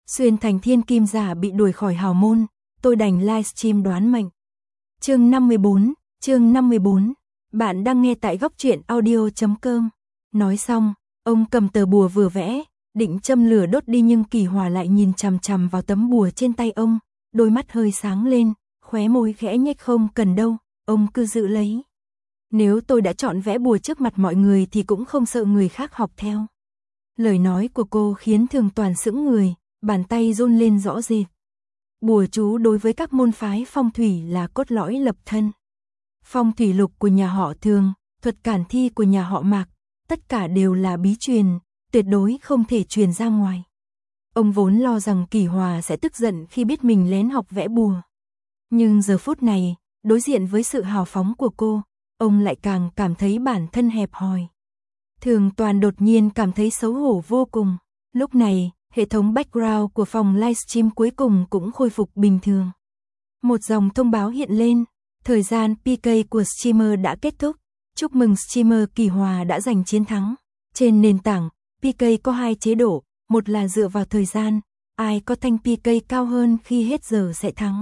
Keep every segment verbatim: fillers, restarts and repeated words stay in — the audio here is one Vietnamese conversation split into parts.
Xuyên thành thiên kim giả bị đuổi khỏi hào môn, tôi đành livestream đoán mệnh. Chương năm mươi bốn, chương năm mươi bốn. Bạn đang nghe tại góc truyện audio chấm com. Nói xong, ông cầm tờ bùa vừa vẽ, định châm lửa đốt đi nhưng Kỳ Hòa lại nhìn chằm chằm vào tấm bùa trên tay ông, đôi mắt hơi sáng lên, khóe môi khẽ nhếch. Không cần đâu, ông cứ giữ lấy. Nếu tôi đã chọn vẽ bùa trước mặt mọi người thì cũng không sợ người khác học theo. Lời nói của cô khiến Thường Toàn sững người, bàn tay run lên rõ rệt. Bùa chú đối với các môn phái phong thủy là cốt lõi lập thân. Phong thủy lục của nhà họ Thường, thuật cản thi của nhà họ Mạc, tất cả đều là bí truyền, tuyệt đối không thể truyền ra ngoài. Ông vốn lo rằng Kỳ Hòa sẽ tức giận khi biết mình lén học vẽ bùa. Nhưng giờ phút này, đối diện với sự hào phóng của cô, ông lại càng cảm thấy bản thân hẹp hòi. Thường Toàn đột nhiên cảm thấy xấu hổ vô cùng. Lúc này, hệ thống background của phòng livestream cuối cùng cũng khôi phục bình thường. Một dòng thông báo hiện lên, thời gian pê ca của streamer đã kết thúc. Chúc mừng streamer Kỳ Hòa đã giành chiến thắng. Trên nền tảng, pê ca có hai chế độ, một là dựa vào thời gian, ai có thanh pê ca cao hơn khi hết giờ sẽ thắng.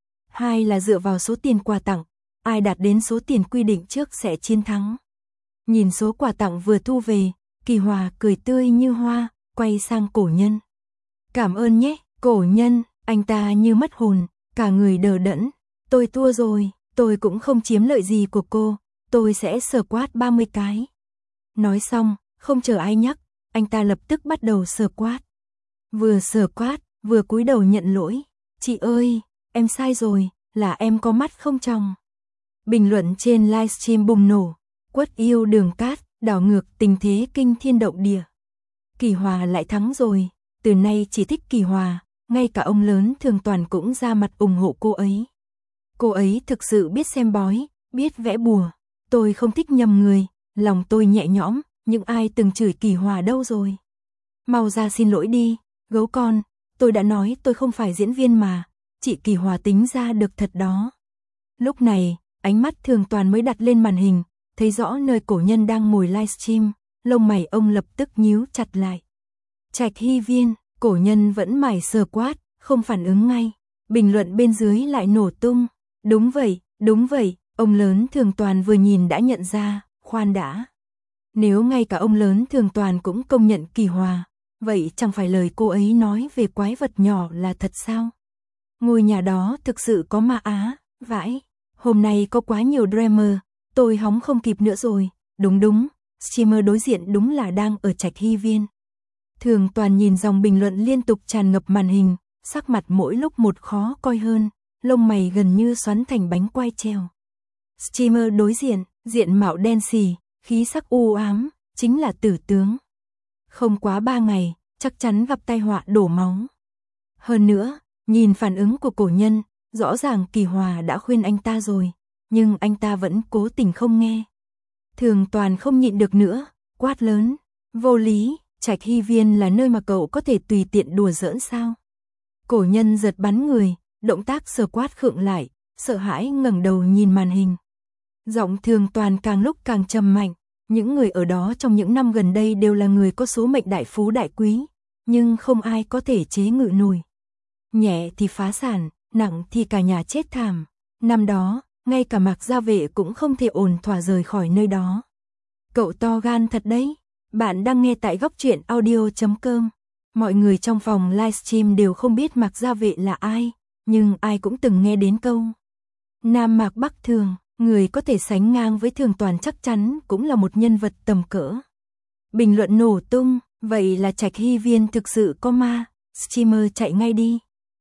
Hai là dựa vào số tiền quà tặng, ai đạt đến số tiền quy định trước sẽ chiến thắng. Nhìn số quà tặng vừa thu về, Kỳ Hòa cười tươi như hoa, quay sang Cổ Nhân. Cảm ơn nhé, Cổ Nhân. Anh ta như mất hồn, cả người đờ đẫn. Tôi thua rồi, tôi cũng không chiếm lợi gì của cô, tôi sẽ sờ quát ba mươi cái. Nói xong, không chờ ai nhắc, anh ta lập tức bắt đầu sờ quát. Vừa sờ quát, vừa cúi đầu nhận lỗi. Chị ơi, em sai rồi, là em có mắt không tròng. Bình luận trên livestream bùng nổ. Quất yêu Đường Cát, đảo ngược tình thế kinh thiên động địa. Kỳ Hòa lại thắng rồi, từ nay chỉ thích Kỳ Hòa, ngay cả ông lớn Thường Toàn cũng ra mặt ủng hộ cô ấy. Cô ấy thực sự biết xem bói, biết vẽ bùa. Tôi không thích nhầm người, lòng tôi nhẹ nhõm, nhưng ai từng chửi Kỳ Hòa đâu rồi. Mau ra xin lỗi đi, gấu con, tôi đã nói tôi không phải diễn viên mà, chị Kỳ Hòa tính ra được thật đó. Lúc này, ánh mắt Thường Toàn mới đặt lên màn hình, thấy rõ nơi Cổ Nhân đang ngồi livestream, lông mày ông lập tức nhíu chặt lại. Trạch Hy Viên, Cổ Nhân vẫn mải sờ quát, không phản ứng ngay. Bình luận bên dưới lại nổ tung. Đúng vậy, đúng vậy, ông lớn Thường Toàn vừa nhìn đã nhận ra, khoan đã. Nếu ngay cả ông lớn Thường Toàn cũng công nhận Kỳ Hòa, vậy chẳng phải lời cô ấy nói về quái vật nhỏ là thật sao? Ngôi nhà đó thực sự có ma á, vãi. Hôm nay có quá nhiều drama, tôi hóng không kịp nữa rồi. Đúng đúng, streamer đối diện đúng là đang ở Trạch Hy Viên. Thường Toàn nhìn dòng bình luận liên tục tràn ngập màn hình, sắc mặt mỗi lúc một khó coi hơn, lông mày gần như xoắn thành bánh quai treo. Streamer đối diện, diện mạo đen xì, khí sắc u ám, chính là Tử Tướng. Không quá ba ngày, chắc chắn gặp tai họa đổ máu. Hơn nữa, nhìn phản ứng của Cổ Nhân, rõ ràng Kỳ Hòa đã khuyên anh ta rồi, nhưng anh ta vẫn cố tình không nghe. Thường Toàn không nhịn được nữa, quát lớn, vô lý, Trạch Hy Viên là nơi mà cậu có thể tùy tiện đùa giỡn sao? Cổ Nhân giật bắn người, động tác sờ quát khựng lại, sợ hãi ngẩng đầu nhìn màn hình. Giọng Thường Toàn càng lúc càng trầm mạnh, những người ở đó trong những năm gần đây đều là người có số mệnh đại phú đại quý, nhưng không ai có thể chế ngự nổi. Nhẹ thì phá sản, nặng thì cả nhà chết thảm. Năm đó, ngay cả Mạc Gia Vệ cũng không thể ổn thỏa rời khỏi nơi đó. Cậu to gan thật đấy. Bạn đang nghe tại góc truyện audio chấm com. Mọi người trong phòng livestream đều không biết Mạc Gia Vệ là ai, nhưng ai cũng từng nghe đến câu Nam Mạc Bắc Thường, người có thể sánh ngang với Thường Toàn chắc chắn cũng là một nhân vật tầm cỡ. Bình luận nổ tung, vậy là Trạch Hy Viên thực sự có ma, streamer chạy ngay đi.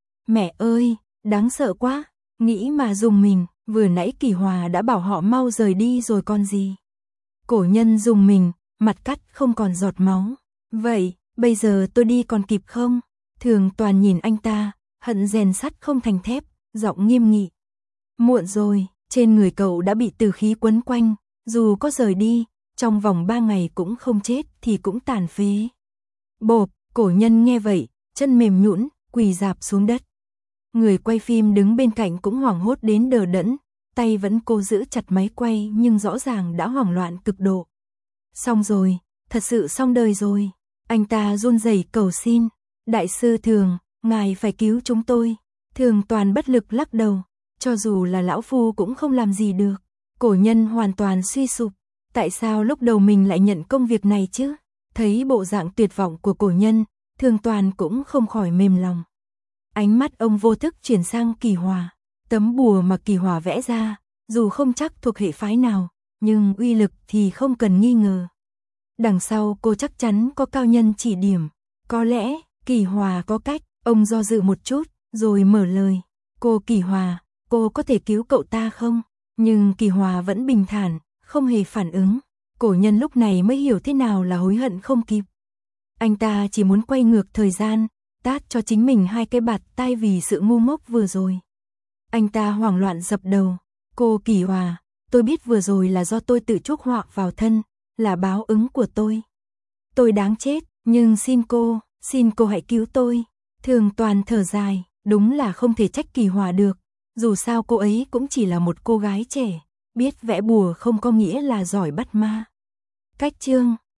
Mẹ ơi, đáng sợ quá, nghĩ mà dùng mình, vừa nãy Kỳ Hòa đã bảo họ mau rời đi rồi còn gì. Cổ Nhân dùng mình, mặt cắt không còn giọt máu. Vậy, bây giờ tôi đi còn kịp không? Thường Toàn nhìn anh ta, hận rèn sắt không thành thép, giọng nghiêm nghị. Muộn rồi, trên người cậu đã bị tử khí quấn quanh, dù có rời đi, trong vòng ba ngày cũng không chết thì cũng tàn phế. Bộp, Cổ Nhân nghe vậy, chân mềm nhũn, quỳ rạp xuống đất. Người quay phim đứng bên cạnh cũng hoảng hốt đến đờ đẫn, tay vẫn cố giữ chặt máy quay nhưng rõ ràng đã hoảng loạn cực độ. Xong rồi, thật sự xong đời rồi. Anh ta run rẩy cầu xin, đại sư Thường, ngài phải cứu chúng tôi. Thường Toàn bất lực lắc đầu, cho dù là lão phu cũng không làm gì được. Cổ nhân hoàn toàn suy sụp, tại sao lúc đầu mình lại nhận công việc này chứ? Thấy bộ dạng tuyệt vọng của cổ nhân, Thường Toàn cũng không khỏi mềm lòng. Ánh mắt ông vô thức chuyển sang Kỳ Hòa, tấm bùa mà Kỳ Hòa vẽ ra, dù không chắc thuộc hệ phái nào, nhưng uy lực thì không cần nghi ngờ. Đằng sau cô chắc chắn có cao nhân chỉ điểm, có lẽ Kỳ Hòa có cách. Ông do dự một chút, rồi mở lời. Cô Kỳ Hòa, cô có thể cứu cậu ta không? Nhưng Kỳ Hòa vẫn bình thản, không hề phản ứng. Cổ nhân lúc này mới hiểu thế nào là hối hận không kịp. Anh ta chỉ muốn quay ngược thời gian, tát cho chính mình hai cái bạt tai vì sự ngu ngốc vừa rồi. Anh ta hoảng loạn dập đầu. Cô Kỳ Hòa, tôi biết vừa rồi là do tôi tự chuốc họa vào thân, là báo ứng của tôi. Tôi đáng chết, nhưng xin cô, xin cô hãy cứu tôi. Thường Toàn thở dài, đúng là không thể trách Kỳ Hòa được. Dù sao cô ấy cũng chỉ là một cô gái trẻ, biết vẽ bùa không có nghĩa là giỏi bắt ma. Cách chương